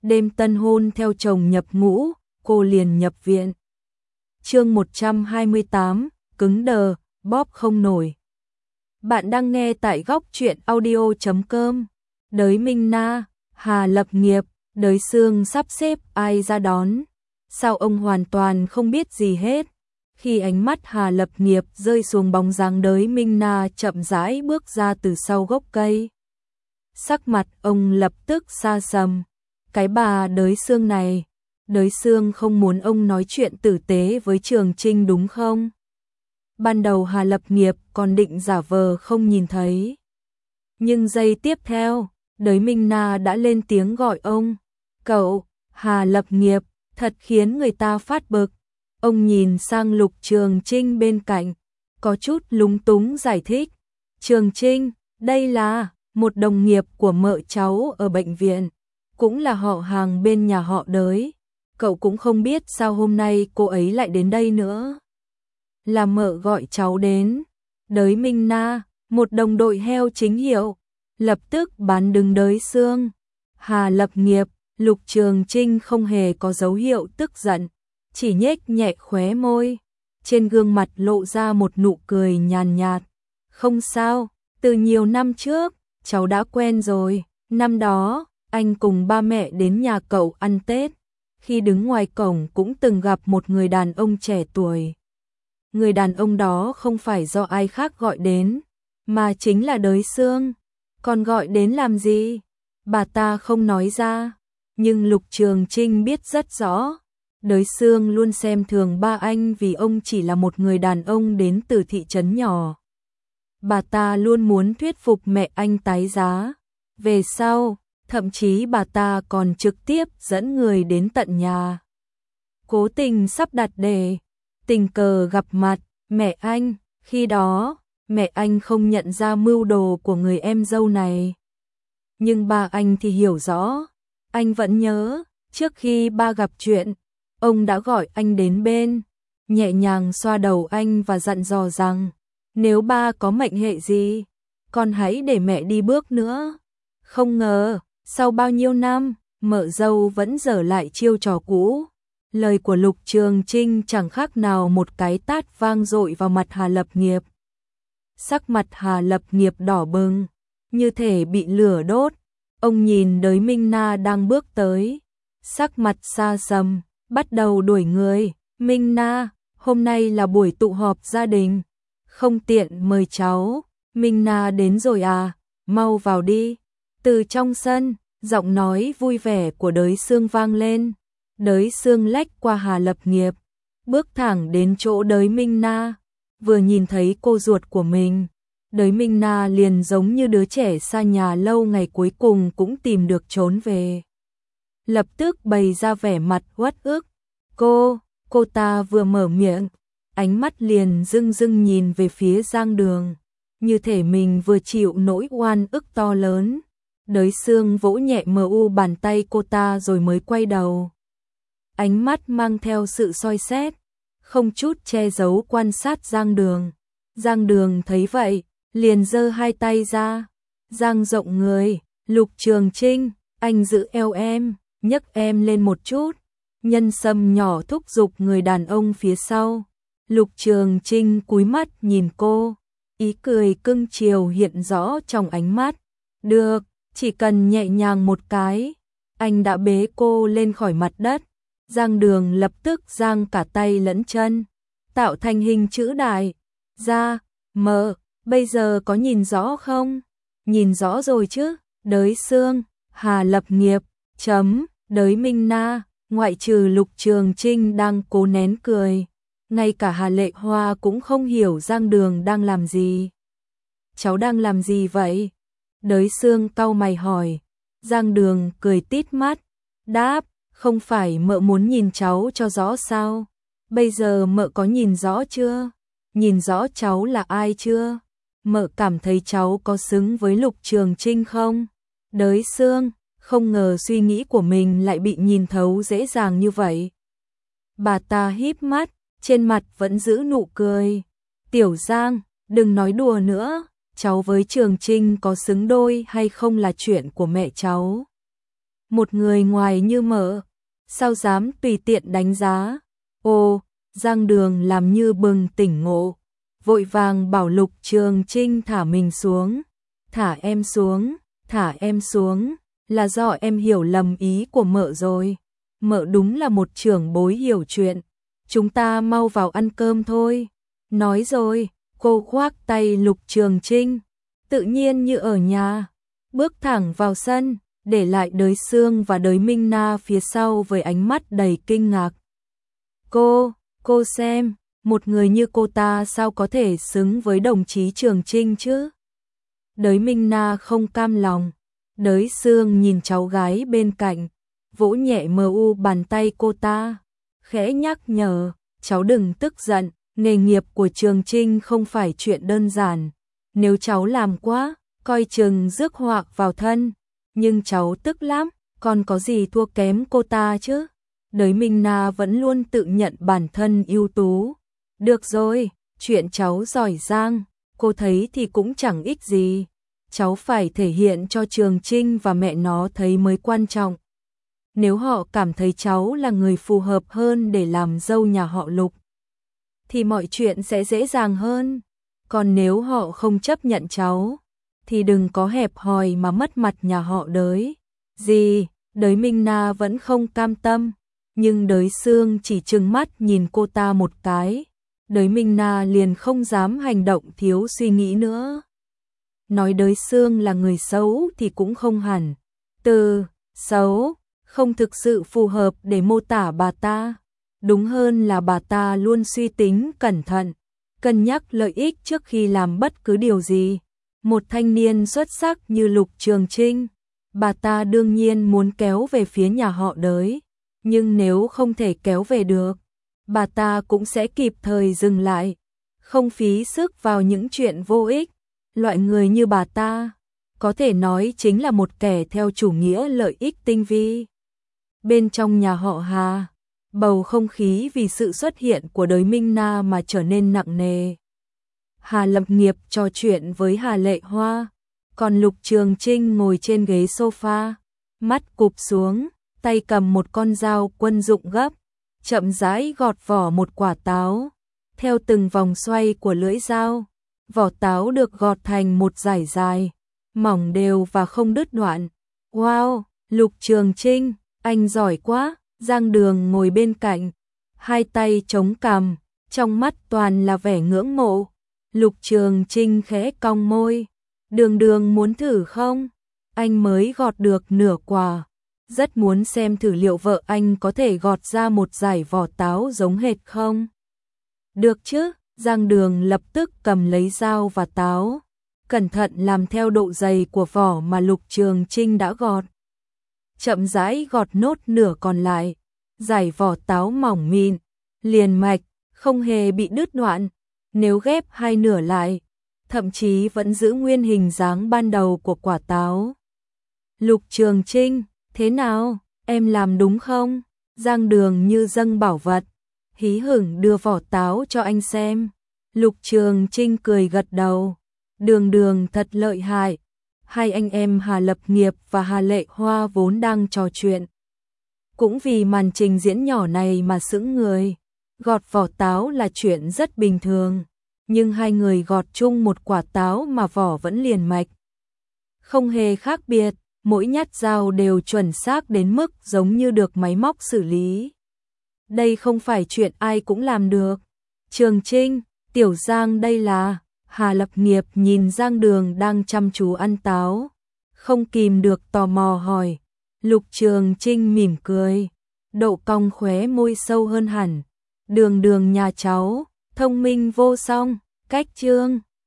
đêm tân hôn theo chồng nhập ngũ, cô liền nhập viện. Chương 128, cứng đờ, bóp không nổi. Bạn đang nghe tại góc truyện audio.com. Đới Minh Na, Hà Lập Nghiệp, Đới Sương sắp xếp ai ra đón. Sao ông hoàn toàn không biết gì hết? Khi ánh mắt Hà Lập Nghiệp rơi xuống bóng dáng Đới Minh Na chậm rãi bước ra từ sau gốc cây. Sắc mặt ông lập tức xa sầm. Cái bà Đới Sương này, Đới Sương không muốn ông nói chuyện tử tế với Trường Trinh đúng không? Ban đầu Hà Lập Nghiệp còn định giả vờ không nhìn thấy. Nhưng giây tiếp theo, Đới Minh Na đã lên tiếng gọi ông. Cậu, Hà Lập Nghiệp, thật khiến người ta phát bực. Ông nhìn sang Lục Trường Trinh bên cạnh, có chút lúng túng giải thích. Trường Trinh, đây là một đồng nghiệp của mợ cháu ở bệnh viện, cũng là họ hàng bên nhà họ Đới. Cậu cũng không biết sao hôm nay cô ấy lại đến đây nữa. Là mợ gọi cháu đến. Đới Minh Na, một đồng đội heo chính hiệu, lập tức bán đứng Đới Sương. Hà Lập Nghiệp, Lục Trường Trinh không hề có dấu hiệu tức giận, chỉ nhếch nhẹ khóe môi, trên gương mặt lộ ra một nụ cười nhàn nhạt. Không sao, từ nhiều năm trước, cháu đã quen rồi. Năm đó, anh cùng ba mẹ đến nhà cậu ăn Tết. Khi đứng ngoài cổng cũng từng gặp một người đàn ông trẻ tuổi. Người đàn ông đó không phải do ai khác gọi đến, mà chính là Đới Sương. Còn gọi đến làm gì? Bà ta không nói ra, nhưng Lục Trường Trinh biết rất rõ. Đới Sương luôn xem thường ba anh vì ông chỉ là một người đàn ông đến từ thị trấn nhỏ. Bà ta luôn muốn thuyết phục mẹ anh tái giá. Về sau, thậm chí bà ta còn trực tiếp dẫn người đến tận nhà. Cố tình sắp đặt để tình cờ gặp mặt mẹ anh. Khi đó, mẹ anh không nhận ra mưu đồ của người em dâu này. Nhưng ba anh thì hiểu rõ. Anh vẫn nhớ, trước khi ba gặp chuyện, ông đã gọi anh đến bên, nhẹ nhàng xoa đầu anh và dặn dò rằng, nếu ba có mệnh hệ gì, con hãy để mẹ đi bước nữa. Không ngờ, sau bao nhiêu năm, mợ dâu vẫn dở lại chiêu trò cũ. Lời của Lục Trường Trinh chẳng khác nào một cái tát vang dội vào mặt Hà Lập Nghiệp. Sắc mặt Hà Lập Nghiệp đỏ bừng, như thể bị lửa đốt. Ông nhìn Đới Minh Na đang bước tới, sắc mặt xa sầm, bắt đầu đuổi người. Minh Na, hôm nay là buổi tụ họp gia đình, không tiện mời cháu. Minh Na đến rồi à, mau vào đi. Từ trong sân, giọng nói vui vẻ của Đới Sương vang lên. Đới Sương lách qua Hà Lập Nghiệp, bước thẳng đến chỗ Đới Minh Na. Vừa nhìn thấy cô ruột của mình, Đới Minh Na liền giống như đứa trẻ xa nhà lâu ngày cuối cùng cũng tìm được trốn về. Lập tức bày ra vẻ mặt uất ức. Cô ta vừa mở miệng, ánh mắt liền rưng rưng nhìn về phía Giang Đường, như thể mình vừa chịu nỗi oan ức to lớn. Đới Sương vỗ nhẹ mu bàn tay cô ta rồi mới quay đầu. Ánh mắt mang theo sự soi xét, không chút che giấu quan sát Giang Đường. Giang Đường thấy vậy, liền giơ hai tay ra, dang rộng người. Lục Trường Trinh, anh giữ eo em, nhấc em lên một chút. Nhân Sâm nhỏ thúc giục người đàn ông phía sau. Lục Trường Trinh cúi mắt nhìn cô, ý cười cưng chiều hiện rõ trong ánh mắt. Được, chỉ cần nhẹ nhàng một cái, anh đã bế cô lên khỏi mặt đất. Giang Đường lập tức giang cả tay lẫn chân, tạo thành hình chữ đại. Ra, mợ, bây giờ có nhìn rõ không? Nhìn rõ rồi chứ. Đới Sương, Hà Lập Nghiệp, Đới Minh Na, ngoại trừ Lục Trường Trinh đang cố nén cười, ngay cả Hà Lệ Hoa cũng không hiểu Giang Đường đang làm gì. Cháu đang làm gì vậy? Đới Sương cau mày hỏi. Giang Đường cười tít mắt, đáp, không phải mợ muốn nhìn cháu cho rõ sao? Bây giờ mợ có nhìn rõ chưa? Nhìn rõ cháu là ai chưa? Mợ cảm thấy cháu có xứng với Lục Trường Trinh không? Đới Sương, không ngờ suy nghĩ của mình lại bị nhìn thấu dễ dàng như vậy. Bà ta híp mắt, trên mặt vẫn giữ nụ cười. Tiểu Giang, đừng nói đùa nữa, cháu với Trường Trinh có xứng đôi hay không là chuyện của mẹ cháu. một người ngoài như Mợ, sao dám tùy tiện đánh giá. Ô, Giang Đường làm như bừng tỉnh ngộ, vội vàng bảo Lục Trường Trinh thả mình xuống. Thả em xuống, là do em hiểu lầm ý của Mợ rồi. Mợ đúng là một trưởng bối hiểu chuyện, chúng ta mau vào ăn cơm thôi. Nói rồi, cô khoác tay Lục Trường Trinh, tự nhiên như ở nhà, bước thẳng vào sân, để lại Đới Sương và Đới Minh Na phía sau với ánh mắt đầy kinh ngạc. Cô xem, một người như cô ta sao có thể xứng với đồng chí Trường Trinh chứ? Đới Minh Na không cam lòng, Đới Sương nhìn cháu gái bên cạnh, vỗ nhẹ bàn tay cô ta, khẽ nhắc nhở, cháu đừng tức giận, nghề nghiệp của Trường Trinh không phải chuyện đơn giản, nếu cháu làm quá, coi chừng rước họa vào thân, nhưng cháu tức lắm, còn có gì thua kém cô ta chứ? Đới Minh Na vẫn luôn tự nhận bản thân ưu tú. Được rồi, chuyện cháu giỏi giang, cô thấy thì cũng chẳng ích gì. Cháu phải thể hiện cho Trường Trinh và mẹ nó thấy mới quan trọng. Nếu họ cảm thấy cháu là người phù hợp hơn để làm dâu nhà họ Lục, thì mọi chuyện sẽ dễ dàng hơn. Còn nếu họ không chấp nhận cháu, thì đừng có hẹp hòi mà mất mặt nhà họ Đới. Gì? Đới Minh Na vẫn không cam tâm, nhưng Đới Sương chỉ trừng mắt nhìn cô ta một cái. Đới Minh Na liền không dám hành động thiếu suy nghĩ nữa. Nói Đới Sương là người xấu thì cũng không hẳn. Từ xấu không thực sự phù hợp để mô tả bà ta. Đúng hơn là bà ta luôn suy tính cẩn thận, cân nhắc lợi ích trước khi làm bất cứ điều gì. Một thanh niên xuất sắc như Lục Trường Trinh, bà ta đương nhiên muốn kéo về phía nhà họ Đới. Nhưng nếu không thể kéo về được, bà ta cũng sẽ kịp thời dừng lại, không phí sức vào những chuyện vô ích. Loại người như bà ta, có thể nói chính là một kẻ theo chủ nghĩa lợi ích tinh vi. Bên trong nhà họ Hà, bầu không khí vì sự xuất hiện của Đới Minh Na mà trở nên nặng nề. Hà Lập Nghiệp trò chuyện với Hà Lệ Hoa, còn Lục Trường Trinh ngồi trên ghế sofa, mắt cụp xuống, tay cầm một con dao quân dụng gấp, chậm rãi gọt vỏ một quả táo. Theo từng vòng xoay của lưỡi dao, vỏ táo được gọt thành một dải dài, mỏng đều và không đứt đoạn. Wow, Lục Trường Trinh, anh giỏi quá. Giang Đường ngồi bên cạnh, hai tay chống cằm, trong mắt toàn là vẻ ngưỡng mộ. Lục Trường Trinh khẽ cong môi, Đường muốn thử không? Anh mới gọt được nửa quả, rất muốn xem thử liệu vợ anh có thể gọt ra một dải vỏ táo giống hệt không? Được chứ, Giang Đường lập tức cầm lấy dao và táo, cẩn thận làm theo độ dày của vỏ mà Lục Trường Trinh đã gọt. Chậm rãi gọt nốt nửa còn lại, dải vỏ táo mỏng mịn, liền mạch, không hề bị đứt đoạn. Nếu ghép hai nửa lại, thậm chí vẫn giữ nguyên hình dáng ban đầu của quả táo. Lục Trường Trinh, thế nào, em làm đúng không? Giang Đường như dâng bảo vật, hí hửng đưa vỏ táo cho anh xem. Lục Trường Trinh cười gật đầu, Đường thật lợi hại. Hai anh em Hà Lập Nghiệp và Hà Lệ Hoa vốn đang trò chuyện, cũng vì màn trình diễn nhỏ này mà sững người. Gọt vỏ táo là chuyện rất bình thường, nhưng hai người gọt chung một quả táo mà vỏ vẫn liền mạch, không hề khác biệt, mỗi nhát dao đều chuẩn xác đến mức giống như được máy móc xử lý. Đây không phải chuyện ai cũng làm được. Trường Trinh, Tiểu Giang đây là... Hà Lập Nghiệp nhìn Giang Đường đang chăm chú ăn táo, không kìm được tò mò hỏi. Lục Trường Trinh mỉm cười, độ cong khóe môi sâu hơn hẳn. Đường nhà cháu, thông minh vô song, cách chương.